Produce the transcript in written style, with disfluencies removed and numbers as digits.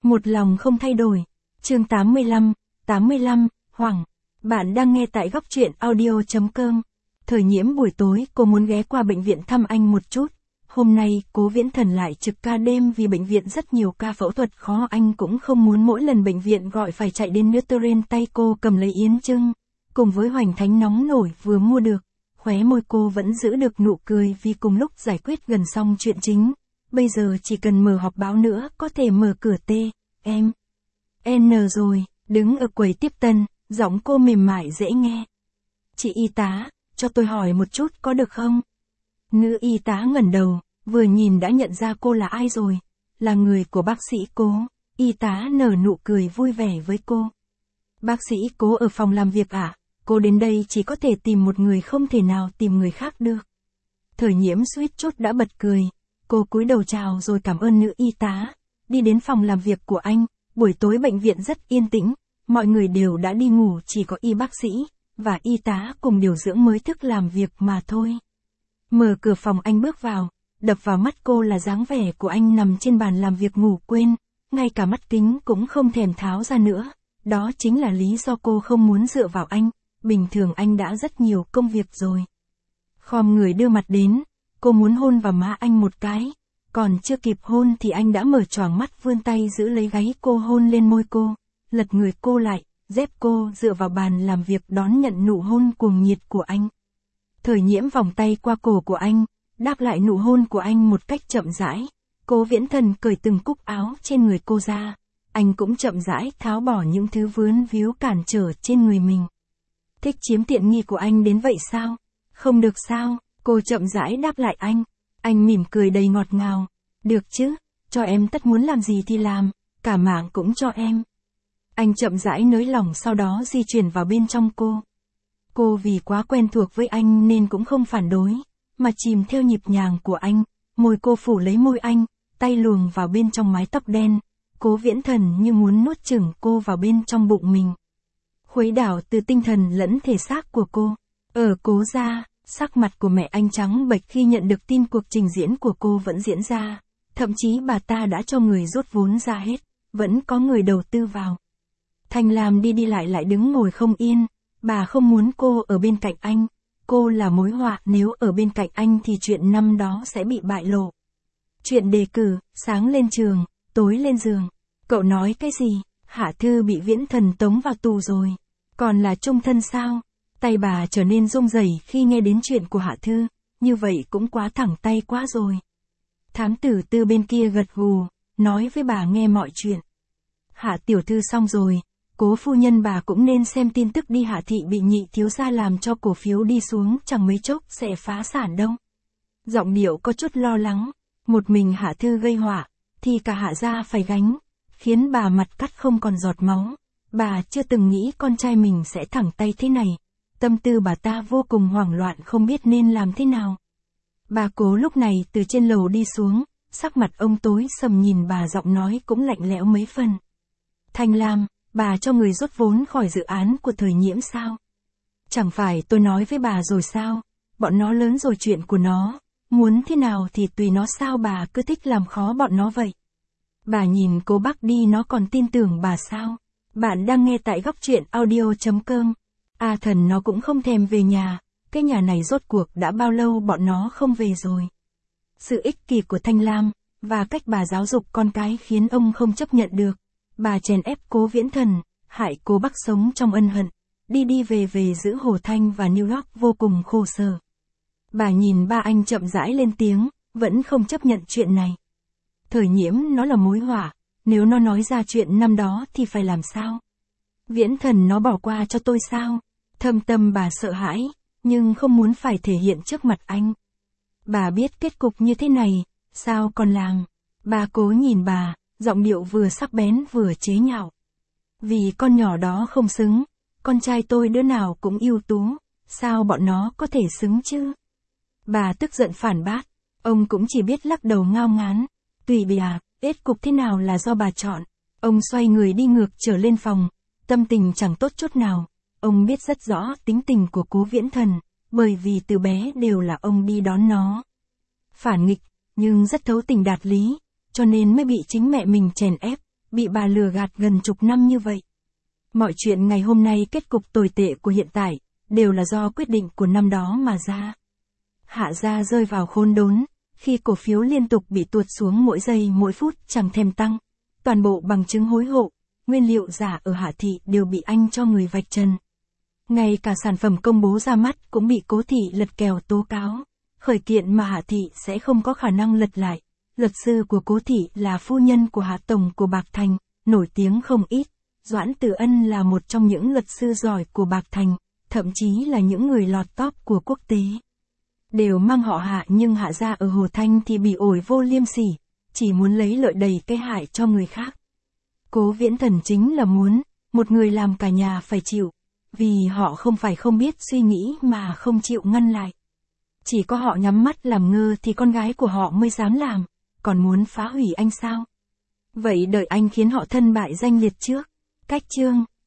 Một lòng không thay đổi. Chương 85, Hoảng. Bạn đang nghe tại góc truyện audio.com. Thời Nhiễm buổi tối cô muốn ghé qua bệnh viện thăm anh một chút. Hôm nay Cố Viễn Thần lại trực ca đêm vì bệnh viện rất nhiều ca phẫu thuật khó, anh cũng không muốn mỗi lần bệnh viện gọi phải chạy đến nữa. Terrain tay cô cầm lấy yến trưng, cùng với hoành thánh nóng nổi vừa mua được. Khóe môi cô vẫn giữ được nụ cười vì cùng lúc giải quyết gần xong chuyện chính. Bây giờ chỉ cần mở họp báo nữa có thể mở cửa em. N rồi, đứng ở quầy tiếp tân, giọng cô mềm mại dễ nghe. Chị y tá, cho tôi hỏi một chút có được không? Nữ y tá ngẩng đầu, vừa nhìn đã nhận ra cô là ai rồi. Là người của bác sĩ Cố. Y tá nở nụ cười vui vẻ với cô. Bác sĩ Cố ở phòng làm việc à? Cô đến đây chỉ có thể tìm một người, không thể nào tìm người khác được. Thời Nhiễm suýt chút đã bật cười. Cô cúi đầu chào rồi cảm ơn nữ y tá. Đi đến phòng làm việc của anh. Buổi tối bệnh viện rất yên tĩnh. Mọi người đều đã đi ngủ, chỉ có y bác sĩ và y tá cùng điều dưỡng mới thức làm việc mà thôi. Mở cửa phòng anh bước vào. Đập vào mắt cô là dáng vẻ của anh nằm trên bàn làm việc ngủ quên. Ngay cả mắt kính cũng không thèm tháo ra nữa. Đó chính là lý do cô không muốn dựa vào anh. Bình thường anh đã rất nhiều công việc rồi. Khom người đưa mặt đến. Cô muốn hôn vào má anh một cái. Còn chưa kịp hôn thì anh đã mở choàng mắt vươn tay giữ lấy gáy cô, hôn lên môi cô. Lật người cô lại, dép cô dựa vào bàn làm việc đón nhận nụ hôn cuồng nhiệt của anh. Thời Nhiễm vòng tay qua cổ của anh, đáp lại nụ hôn của anh một cách chậm rãi. Cố Viễn Thần cởi từng cúc áo trên người cô ra. Anh cũng chậm rãi tháo bỏ những thứ vướng víu cản trở trên người mình. Thích chiếm tiện nghi của anh đến vậy sao? Không được sao? Cô chậm rãi đáp lại anh. Anh mỉm cười đầy ngọt ngào. Được chứ, cho em tất muốn làm gì thì làm, cả mạng cũng cho em. Anh chậm rãi nới lỏng sau đó di chuyển vào bên trong cô. Cô vì quá quen thuộc với anh nên cũng không phản đối, mà chìm theo nhịp nhàng của anh. Môi cô phủ lấy môi anh, tay luồn vào bên trong mái tóc đen. Cố Viễn Thần như muốn nuốt chửng cô vào bên trong bụng mình. Khuấy đảo từ tinh thần lẫn thể xác của cô. Ở Cố gia, sắc mặt của mẹ anh trắng bệch khi nhận được tin cuộc trình diễn của cô vẫn diễn ra. Thậm chí bà ta đã cho người rút vốn ra hết, vẫn có người đầu tư vào. Thanh Lam đi lại đứng ngồi không yên. Bà không muốn cô ở bên cạnh anh. Cô là mối họa, nếu ở bên cạnh anh thì chuyện năm đó sẽ bị bại lộ. Chuyện đề cử, sáng lên trường, tối lên giường. Cậu nói cái gì? Hạ Thư bị Viễn Thần tống vào tù rồi. Còn là chung thân sao? Tay bà trở nên run rẩy khi nghe đến chuyện của Hạ Thư. Như vậy cũng quá thẳng tay quá rồi. Thám tử Tư bên kia gật gù, nói với bà nghe mọi chuyện. Hạ tiểu thư xong rồi. Cố phu nhân bà cũng nên xem tin tức đi. Hạ thị bị nhị thiếu gia làm cho cổ phiếu đi xuống, chẳng mấy chốc sẽ phá sản đâu. Giọng điệu có chút lo lắng. Một mình Hạ Thư gây họa, thì cả Hạ gia phải gánh, khiến bà mặt cắt không còn giọt máu. Bà chưa từng nghĩ con trai mình sẽ thẳng tay thế này. Tâm tư bà ta vô cùng hoảng loạn, không biết nên làm thế nào. Bà Cố lúc này từ trên lầu đi xuống, sắc mặt ông tối sầm, nhìn bà giọng nói cũng lạnh lẽo mấy phần. Thanh Lam, bà cho người rút vốn khỏi dự án của Thời Nhiễm sao? Chẳng phải tôi nói với bà rồi sao? Bọn nó lớn rồi, chuyện của nó. Muốn thế nào thì tùy nó, sao bà cứ thích làm khó bọn nó vậy? Bà nhìn Cố Bắc đi, nó còn tin tưởng bà sao? Bạn đang nghe tại góc truyện audio.com. A Thần nó cũng không thèm về nhà. Cái nhà này rốt cuộc đã bao lâu bọn nó không về rồi? Sự ích kỷ của Thanh Lam và cách bà giáo dục con cái khiến ông không chấp nhận được. Bà chèn ép Cố Viễn Thần, hại Cố Bắc sống trong ân hận, đi về giữa Hồ Thanh và New York vô cùng khổ sở. Bà nhìn ba anh chậm rãi lên tiếng, vẫn không chấp nhận chuyện này. Thời Nhiễm nó là mối họa, nếu nó nói ra chuyện năm đó thì phải làm sao? Viễn Thần nó bỏ qua cho tôi sao? Thâm tâm bà sợ hãi, nhưng không muốn phải thể hiện trước mặt anh. Bà biết kết cục như thế này, sao còn làng? Bà Cố nhìn bà, giọng điệu vừa sắc bén vừa chế nhạo. Vì con nhỏ đó không xứng, con trai tôi đứa nào cũng ưu tú, sao bọn nó có thể xứng chứ? Bà tức giận phản bác, ông cũng chỉ biết lắc đầu ngao ngán. Tùy bà, kết cục thế nào là do bà chọn. Ông xoay người đi ngược trở lên phòng, tâm tình chẳng tốt chút nào. Ông biết rất rõ tính tình của Cố Viễn Thần, bởi vì từ bé đều là ông đi đón nó. Phản nghịch, nhưng rất thấu tình đạt lý, cho nên mới bị chính mẹ mình chèn ép. bị bà lừa gạt gần chục năm như vậy. Mọi chuyện ngày hôm nay kết cục tồi tệ của hiện tại, đều là do quyết định của năm đó mà ra. Hạ gia rơi vào khốn đốn, khi cổ phiếu liên tục bị tuột xuống mỗi giây mỗi phút chẳng thèm tăng. Toàn bộ bằng chứng hối hộ, nguyên liệu giả ở Hạ thị đều bị anh cho người vạch trần. Ngay cả sản phẩm công bố ra mắt cũng bị Cố thị lật kèo tố cáo. Khởi kiện mà Hạ thị sẽ không có khả năng lật lại. Luật sư của Cố thị là phu nhân của Hạ tổng của Bạc Thành, nổi tiếng không ít. Doãn Tử Ân là một trong những luật sư giỏi của Bạc Thành, thậm chí là những người lọt top của quốc tế. Đều mang họ Hạ nhưng Hạ gia ở Hồ Thanh thì bị ổi vô liêm sỉ, chỉ muốn lấy lợi đầy cái hại cho người khác. Cố Viễn Thần chính là muốn, một người làm cả nhà phải chịu, vì họ không phải không biết suy nghĩ mà không chịu ngăn lại. Chỉ có họ nhắm mắt làm ngơ thì con gái của họ mới dám làm, còn muốn phá hủy anh sao? Vậy đợi anh khiến họ thân bại danh liệt trước. Cách chương